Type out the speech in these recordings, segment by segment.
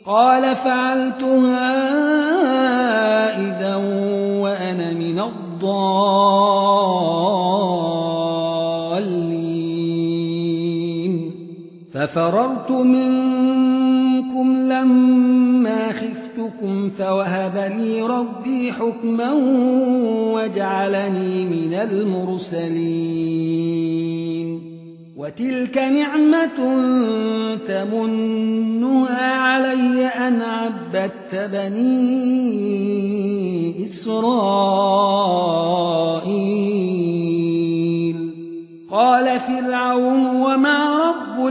قال فعلتها إذا وأنا من الضالين ففررت منكم لما خفتكم فوهب لي ربي حكما وجعلني من المرسلين وتلك نعمة تمنها علي أن عبدت بني إسرائيل قال فرعون وما رب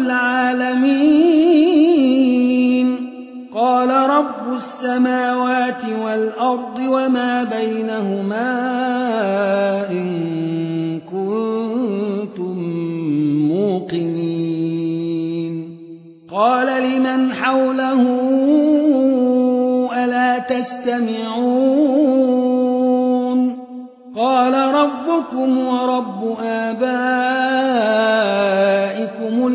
العالمين قال رب السماوات والأرض وما بينهما إن كنتم موقنين قال لمن حوله ألا تستمعون قال ربكم ورب آبائكم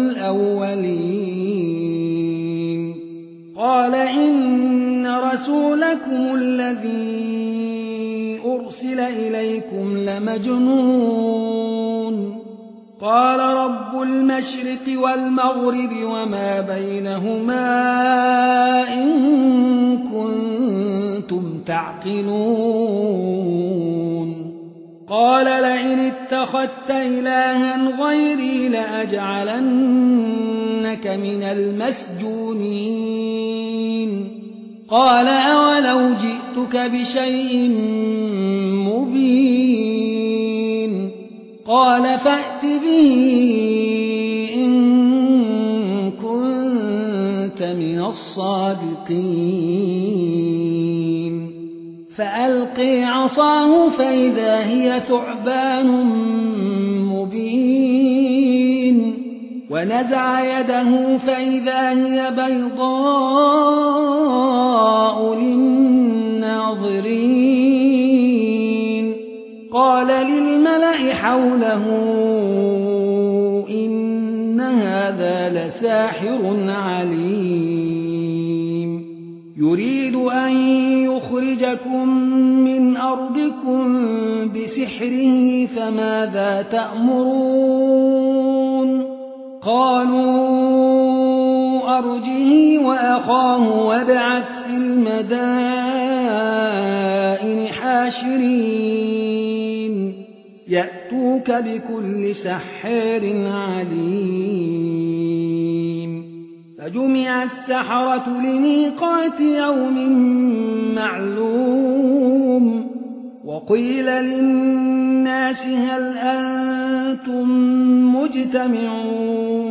الأولين قال إن رسولكم الذي أرسل إليكم لمجنون قال رب المشرق والمغرب وما بينهما إن كنتم تعقلون قال لئن اتخذت إلها غيري لأجعلنك من المسجونين قال أولو جئتك بشيء مبين قال فأت به إن كنت من الصادقين فألقي عصاه فإذا هي ثعبان مبين ونزع يده فإذا هي بيضاء للناظرين قال للملأ حوله إن هذا لساحر عليم يريد أن يخرجكم من أرضكم بسحره فماذا تأمرون قالوا أرجه وأخاه وابعث في المدائن حاشرين يأتوك بكل سحار عليم فجمع السحرة لميقات يوم معلوم وقيل للناس هل أنتم مجتمعون